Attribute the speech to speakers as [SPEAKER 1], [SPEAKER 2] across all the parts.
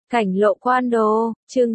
[SPEAKER 1] Cảnh lộ quan đồ, chương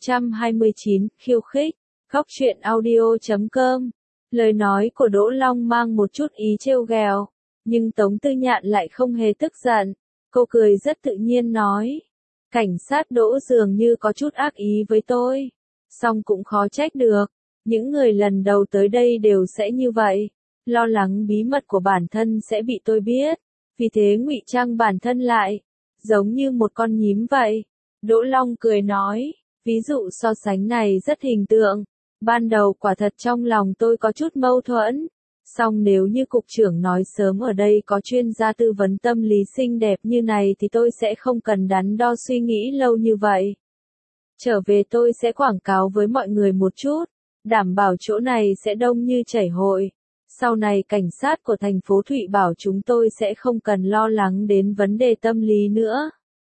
[SPEAKER 1] 629, khiêu khích, Góc truyện audio.com. Lời nói của Đỗ Long mang một chút ý trêu ghẹo, nhưng Tống Tư Nhạn lại không hề tức giận. Cô cười rất tự nhiên nói, cảnh sát Đỗ dường như có chút ác ý với tôi, song cũng khó trách được, những người lần đầu tới đây đều sẽ như vậy, lo lắng bí mật của bản thân sẽ bị tôi biết, vì thế ngụy trang bản thân lại, giống như một con nhím vậy. Đỗ Long cười nói, ví dụ so sánh này rất hình tượng. Ban đầu quả thật trong lòng tôi có chút mâu thuẫn. Song nếu như cục trưởng nói sớm ở đây có chuyên gia tư vấn tâm lý xinh đẹp như này thì tôi sẽ không cần đắn đo suy nghĩ lâu như vậy. Trở về tôi sẽ quảng cáo với mọi người một chút, đảm bảo chỗ này sẽ đông như chảy hội. Sau này cảnh sát của thành phố Thụy bảo chúng tôi sẽ không cần lo lắng đến vấn đề tâm lý nữa.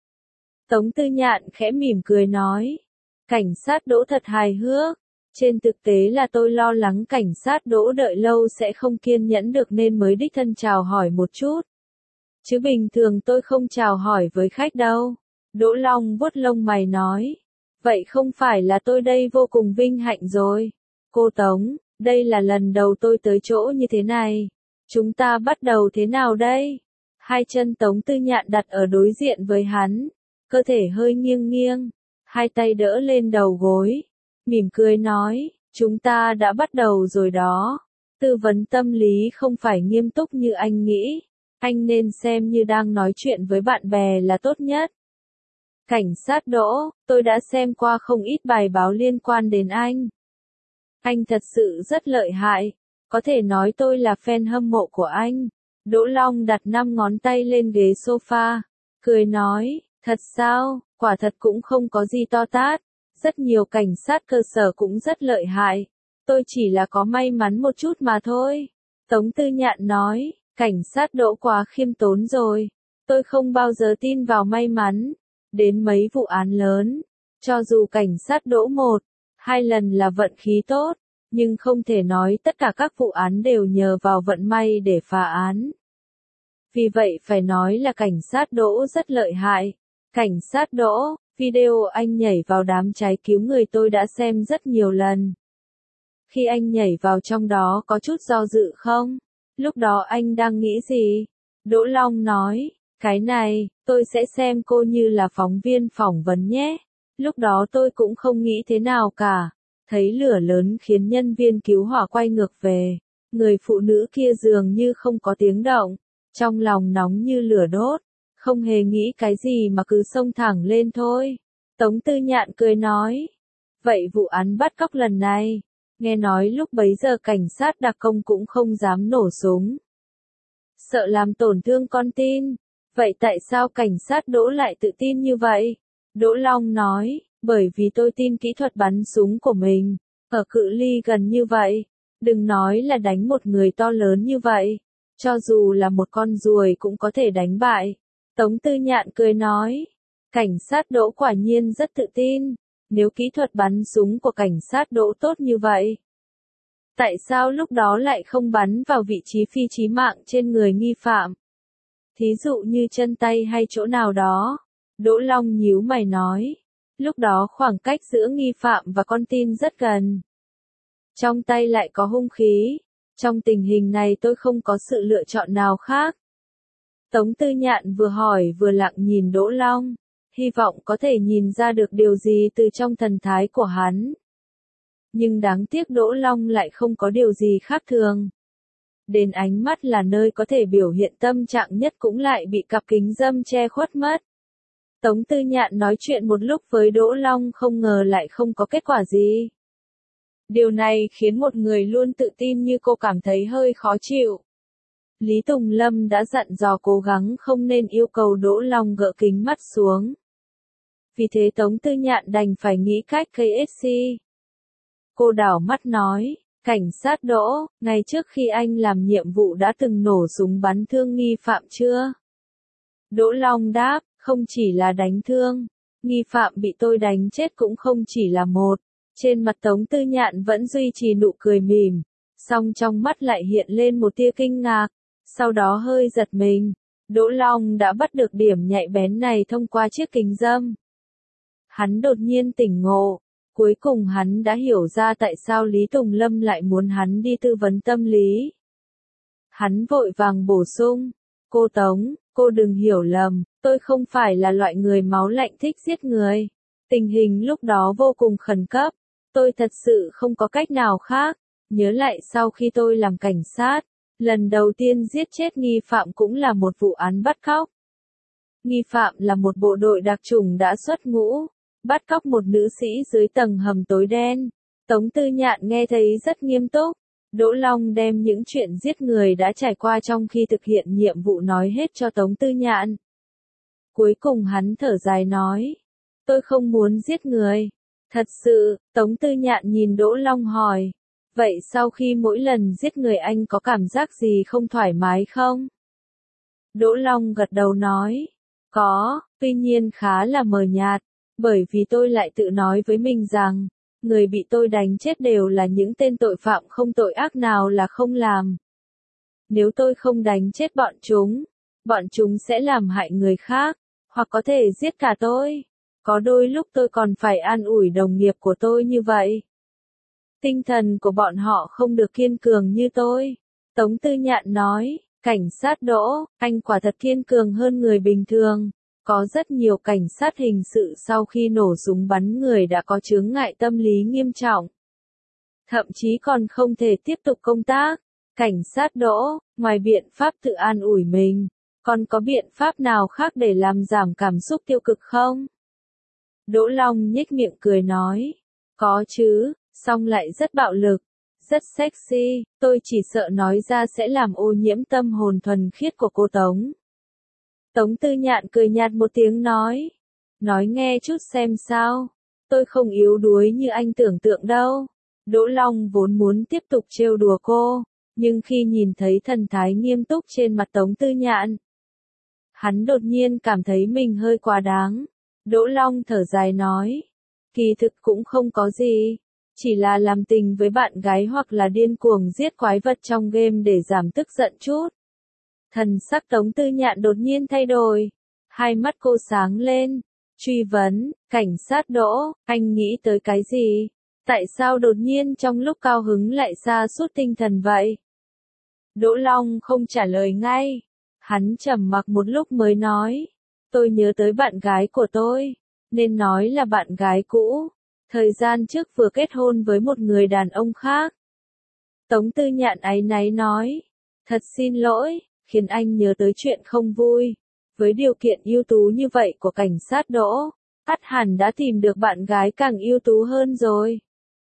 [SPEAKER 1] Tống Tư Nhạn khẽ mỉm cười nói, cảnh sát Đỗ thật hài hước, trên thực tế là tôi lo lắng cảnh sát Đỗ đợi lâu sẽ không kiên nhẫn được nên mới đích thân chào hỏi một chút. Chứ bình thường tôi không chào hỏi với khách đâu. Đỗ Long vuốt lông mày nói, vậy không phải là tôi đây vô cùng vinh hạnh rồi. Cô Tống, đây là lần đầu tôi tới chỗ như thế này. Chúng ta bắt đầu thế nào đây? Hai chân Tống Tư Nhạn đặt ở đối diện với hắn. Cơ thể hơi nghiêng nghiêng, hai tay đỡ lên đầu gối, mỉm cười nói, chúng ta đã bắt đầu rồi đó. Tư vấn tâm lý không phải nghiêm túc như anh nghĩ, anh nên xem như đang nói chuyện với bạn bè là tốt nhất. Cảnh sát Đỗ, tôi đã xem qua không ít bài báo liên quan đến anh. Anh thật sự rất lợi hại, có thể nói tôi là fan hâm mộ của anh. Đỗ Long đặt 5 ngón tay lên ghế sofa, cười nói, thật sao, quả thật cũng không có gì to tát, rất nhiều cảnh sát cơ sở cũng rất lợi hại, tôi chỉ là có may mắn một chút mà thôi. Tống Tư Nhạn nói, cảnh sát Đỗ quá khiêm tốn rồi, tôi không bao giờ tin vào may mắn, đến mấy vụ án lớn, cho dù cảnh sát Đỗ 1-2 lần là vận khí tốt, nhưng không thể nói tất cả các vụ án đều nhờ vào vận may để phá án. Vì vậy phải nói là cảnh sát Đỗ rất lợi hại. Cảnh sát Đỗ, video anh nhảy vào đám cháy cứu người tôi đã xem rất nhiều lần. Khi anh nhảy vào trong đó có chút do dự không? Lúc đó anh đang nghĩ gì? Đỗ Long nói, cái này, tôi sẽ xem cô như là phóng viên phỏng vấn nhé. Lúc đó tôi cũng không nghĩ thế nào cả. Thấy lửa lớn khiến nhân viên cứu hỏa quay ngược về. Người phụ nữ kia dường như không có tiếng động. Trong lòng nóng như lửa đốt. Không hề nghĩ cái gì mà cứ xông thẳng lên thôi. Tống Tư Nhạn cười nói. Vậy vụ án bắt cóc lần này, nghe nói lúc bấy giờ cảnh sát đặc công cũng không dám nổ súng. Sợ làm tổn thương con tin. Vậy tại sao cảnh sát Đỗ lại tự tin như vậy? Đỗ Long nói, bởi vì tôi tin kỹ thuật bắn súng của mình. Ở cự ly gần như vậy, đừng nói là đánh một người to lớn như vậy. Cho dù là một con ruồi cũng có thể đánh bại. Tống Tư Nhạn cười nói, cảnh sát Đỗ quả nhiên rất tự tin, nếu kỹ thuật bắn súng của cảnh sát Đỗ tốt như vậy. Tại sao lúc đó lại không bắn vào vị trí phi chí mạng trên người nghi phạm? Thí dụ như chân tay hay chỗ nào đó. Đỗ Long nhíu mày nói, lúc đó khoảng cách giữa nghi phạm và con tin rất gần. Trong tay lại có hung khí. Trong tình hình này tôi không có sự lựa chọn nào khác. Tống Tư Nhạn vừa hỏi vừa lặng nhìn Đỗ Long, hy vọng có thể nhìn ra được điều gì từ trong thần thái của hắn. Nhưng đáng tiếc Đỗ Long lại không có điều gì khác thường. Đến ánh mắt là nơi có thể biểu hiện tâm trạng nhất cũng lại bị cặp kính râm che khuất mất. Tống Tư Nhạn nói chuyện một lúc với Đỗ Long không ngờ lại không có kết quả gì. Điều này khiến một người luôn tự tin như cô cảm thấy hơi khó chịu. Lý Tùng Lâm đã dặn dò cố gắng không nên yêu cầu Đỗ Long gỡ kính mắt xuống. Vì thế Tống Tư Nhạn đành phải nghĩ cách KSC. Cô đảo mắt nói, cảnh sát Đỗ, ngày trước khi anh làm nhiệm vụ đã từng nổ súng bắn thương nghi phạm chưa? Đỗ Long đáp, không chỉ là đánh thương, nghi phạm bị tôi đánh chết cũng không chỉ là một. Trên mặt Tống Tư Nhạn vẫn duy trì nụ cười mỉm, song trong mắt lại hiện lên một tia kinh ngạc, sau đó hơi giật mình. Đỗ Long đã bắt được điểm nhạy bén này thông qua chiếc kính râm. Hắn đột nhiên tỉnh ngộ, cuối cùng hắn đã hiểu ra tại sao Lý Tùng Lâm lại muốn hắn đi tư vấn tâm lý. Hắn vội vàng bổ sung, cô Tống, cô đừng hiểu lầm, tôi không phải là loại người máu lạnh thích giết người. Tình hình lúc đó vô cùng khẩn cấp, tôi thật sự không có cách nào khác. Nhớ lại sau khi tôi làm cảnh sát, lần đầu tiên giết chết nghi phạm cũng là một vụ án bắt cóc. Nghi phạm là một bộ đội đặc chủng đã xuất ngũ, bắt cóc một nữ sĩ dưới tầng hầm tối đen. Tống Tư Nhạn nghe thấy rất nghiêm túc. Đỗ Long đem những chuyện giết người đã trải qua trong khi thực hiện nhiệm vụ nói hết cho Tống Tư Nhạn. Cuối cùng hắn thở dài nói, tôi không muốn giết người. Thật sự, Tống Tư Nhạn nhìn Đỗ Long hỏi, vậy sau khi mỗi lần giết người anh có cảm giác gì không thoải mái không? Đỗ Long gật đầu nói, có, tuy nhiên khá là mờ nhạt, bởi vì tôi lại tự nói với mình rằng, người bị tôi đánh chết đều là những tên tội phạm không tội ác nào là không làm. Nếu tôi không đánh chết bọn chúng sẽ làm hại người khác, hoặc có thể giết cả tôi. Có đôi lúc tôi còn phải an ủi đồng nghiệp của tôi như vậy. Tinh thần của bọn họ không được kiên cường như tôi. Tống Tư Nhạn nói, cảnh sát Đỗ, anh quả thật kiên cường hơn người bình thường. Có rất nhiều cảnh sát hình sự sau khi nổ súng bắn người đã có chướng ngại tâm lý nghiêm trọng. Thậm chí còn không thể tiếp tục công tác. Cảnh sát Đỗ, ngoài biện pháp tự an ủi mình, còn có biện pháp nào khác để làm giảm cảm xúc tiêu cực không? Đỗ Long nhếch miệng cười nói, có chứ, song lại rất bạo lực, rất sexy, tôi chỉ sợ nói ra sẽ làm ô nhiễm tâm hồn thuần khiết của cô Tống. Tống Tư Nhạn cười nhạt một tiếng nói nghe chút xem sao, tôi không yếu đuối như anh tưởng tượng đâu. Đỗ Long vốn muốn tiếp tục trêu đùa cô, nhưng khi nhìn thấy thần thái nghiêm túc trên mặt Tống Tư Nhạn, hắn đột nhiên cảm thấy mình hơi quá đáng. Đỗ Long thở dài nói, kỳ thực cũng không có gì, chỉ là làm tình với bạn gái hoặc là điên cuồng giết quái vật trong game để giảm tức giận chút. Thần sắc Tống Tư Nhạn đột nhiên thay đổi, hai mắt cô sáng lên, truy vấn, cảnh sát Đỗ, anh nghĩ tới cái gì? Tại sao đột nhiên trong lúc cao hứng lại sa sút tinh thần vậy? Đỗ Long không trả lời ngay, hắn trầm mặc một lúc mới nói, tôi nhớ tới bạn gái của tôi, nên nói là bạn gái cũ, thời gian trước vừa kết hôn với một người đàn ông khác. Tống Tư Nhạn áy náy nói, thật xin lỗi, khiến anh nhớ tới chuyện không vui. Với điều kiện ưu tú như vậy của cảnh sát Đỗ, ắt hẳn đã tìm được bạn gái càng ưu tú hơn rồi.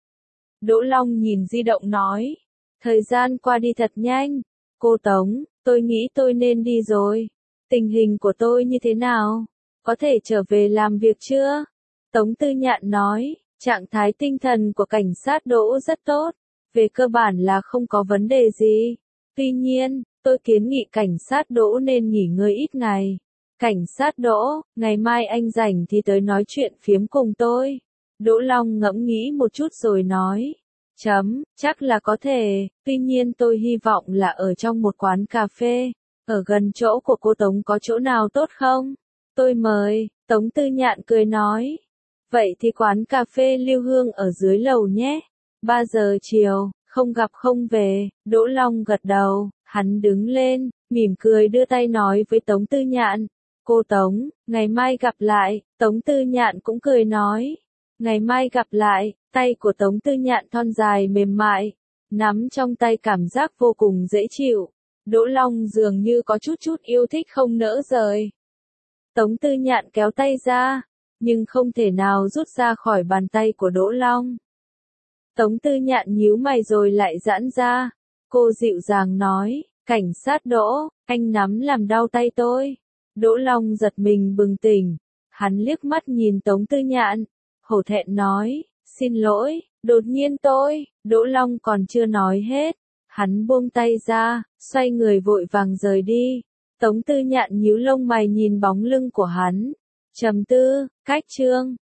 [SPEAKER 1] Đỗ Long nhìn di động nói, thời gian qua đi thật nhanh, cô Tống, tôi nghĩ tôi nên đi rồi. Tình hình của tôi như thế nào? Có thể trở về làm việc chưa? Tống Tư Nhạn nói, trạng thái tinh thần của cảnh sát Đỗ rất tốt, về cơ bản là không có vấn đề gì. Tuy nhiên, tôi kiến nghị cảnh sát Đỗ nên nghỉ ngơi ít ngày. Cảnh sát Đỗ, ngày mai anh rảnh thì tới nói chuyện phiếm cùng tôi. Đỗ Long ngẫm nghĩ một chút rồi nói, chắc là có thể, tuy nhiên tôi hy vọng là ở trong một quán cà phê. Ở gần chỗ của cô Tống có chỗ nào tốt không? Tôi mời, Tống Tư Nhạn cười nói. Vậy thì quán cà phê Lưu Hương ở dưới lầu nhé. 3 giờ chiều, không gặp không về. Đỗ Long gật đầu, hắn đứng lên, mỉm cười đưa tay nói với Tống Tư Nhạn. Cô Tống, ngày mai gặp lại. Tống Tư Nhạn cũng cười nói. Ngày mai gặp lại. Tay của Tống Tư Nhạn thon dài mềm mại, nắm trong tay cảm giác vô cùng dễ chịu. Đỗ Long dường như có chút yêu thích không nỡ rời. Tống Tư Nhạn kéo tay ra, nhưng không thể nào rút ra khỏi bàn tay của Đỗ Long. Tống Tư Nhạn nhíu mày rồi lại giãn ra. Cô dịu dàng nói, cảnh sát Đỗ, anh nắm làm đau tay tôi. Đỗ Long giật mình bừng tỉnh. Hắn liếc mắt nhìn Tống Tư Nhạn, hổ thẹn nói, xin lỗi, đột nhiên Đỗ Long còn chưa nói hết. Hắn buông tay ra, xoay người vội vàng rời đi. Tống Tư Nhạn nhíu lông mày nhìn bóng lưng của hắn. Trầm tư, cách chương.